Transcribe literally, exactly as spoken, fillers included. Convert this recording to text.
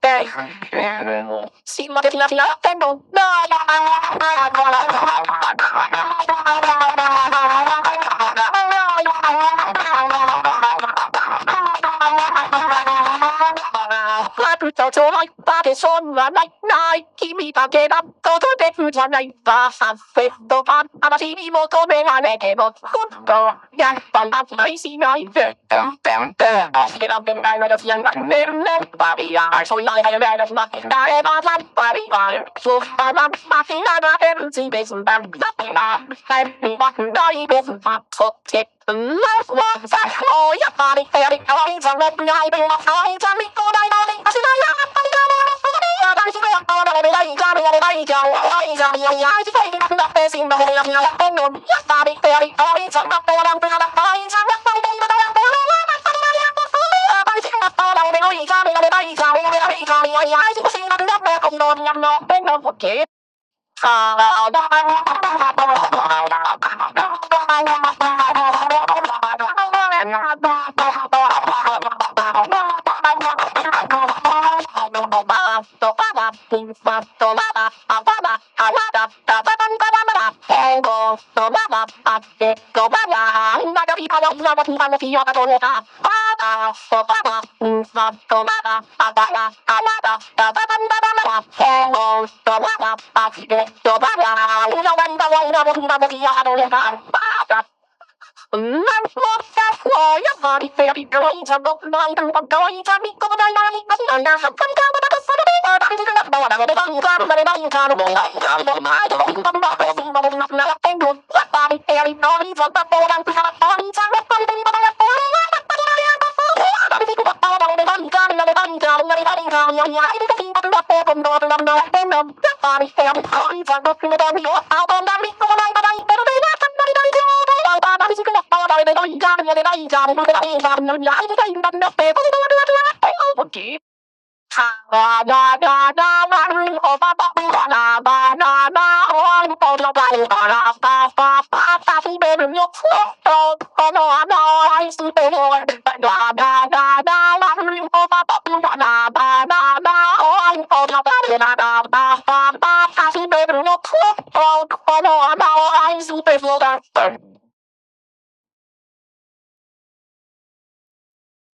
te. Si ma che la fila tempo. Tutto ciò mai che sono la night night, chi mi fa che da tutto te fu già nei va a fetto pan, ma si mi molto bene ne che mo tutto, ya balla mai si mai ve, um bam bam, che la ben mai la fian ne ne ba via, so la la la la ma da e ba la ba ri ba, so ba ma ma si na na e si be sun bam da na, sai mi ba da i be sun pa so te. Love was that oh ya body fairy oh it's a red eye be my eyes and me go die body I see ya body go I see ya body be like got me like ya I see ya ya I see ya the face in the whole of ya and no ya body fairy oh it's a red eye be my eyes and me go die body I see ya body be like got me like ya I see ya the face in the whole of ya and no ya no forget Okay. Da da da da ba oh ba ba ba da ba da da oh oh da ba da da ba ba ba ba si be me yo oh oh no no I see be no da da da da ba oh ba ba ba da ba da da oh oh da ba da da ba ba ba ba si be me yo oh oh no no I see be no da